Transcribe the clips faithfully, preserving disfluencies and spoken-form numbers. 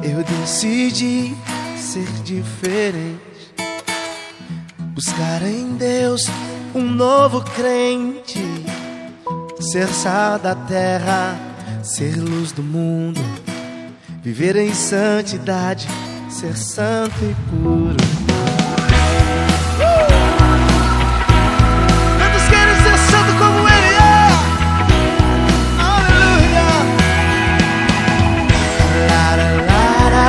Eu decidi ser diferente, buscar em Deus um novo crente, ser sal da terra, ser luz do mundo, viver em santidade, ser santo e puro. Quantos querem ser santo como Ele é? Aleluia! La, la, la, la,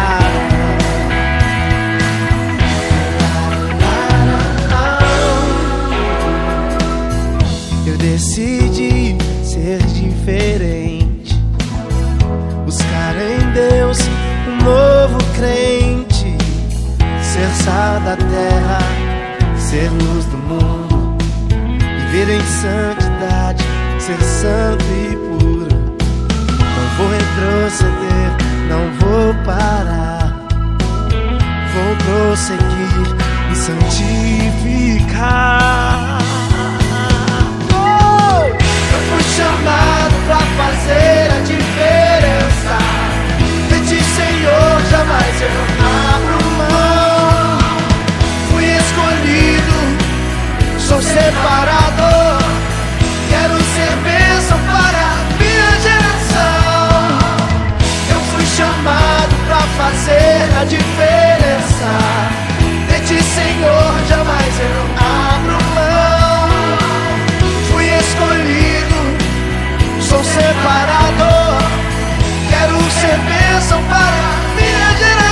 la. Eu decidi ser diferente, buscar em Deus um novo crente, ser sal da terra, ser luz do mundo, viver em santidade, ser santo e puro. Não vou retroceder, não vou parar, vou prosseguir e santificar. Oh! Eu fui chamado pra fazer a diferença. De ti, Senhor, jamais eu abro mão. Fui escolhido, sou separado, quero ser bênção para a minha geração. Eu fui chamado pra fazer a diferença. De ti, Senhor, jamais eu abro mão. Fui escolhido, sou separado, quero ser bênção para a minha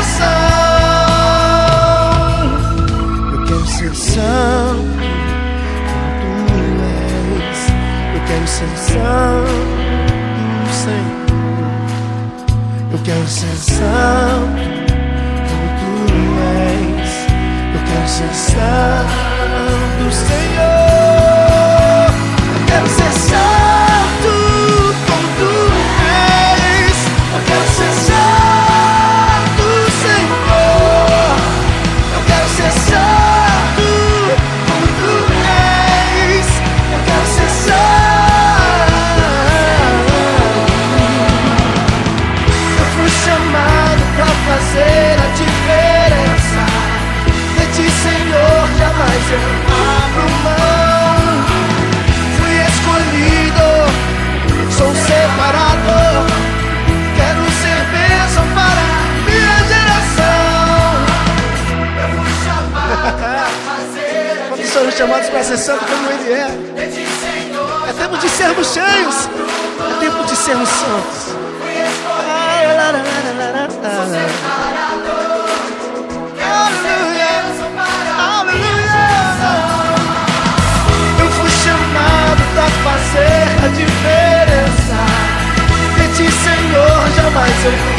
geração. Eu quero ser santo como tu és. Eu quero ser santo, Senhor. Eu quero ser santo como tu és. Eu quero ser santo, Senhor. Eu quero ser santo como tu és. Eu quero ser santo, Senhor. Eu quero ser santo como tu és. Eu quero ser santo. Eu fui chamado pra fazer a diferença. De ti, Senhor, jamais eu abro mão. Fui escolhido, sou separado, quero ser bênção para a minha geração. Eu fui chamado pra fazer. Quantos somos chamados para ser santo como Ele é? É tempo de sermos cheios, é tempo de sermos santos. Aleluia, aleluia. Eu fui chamado pra fazer a diferença. De ti, Senhor, jamais eu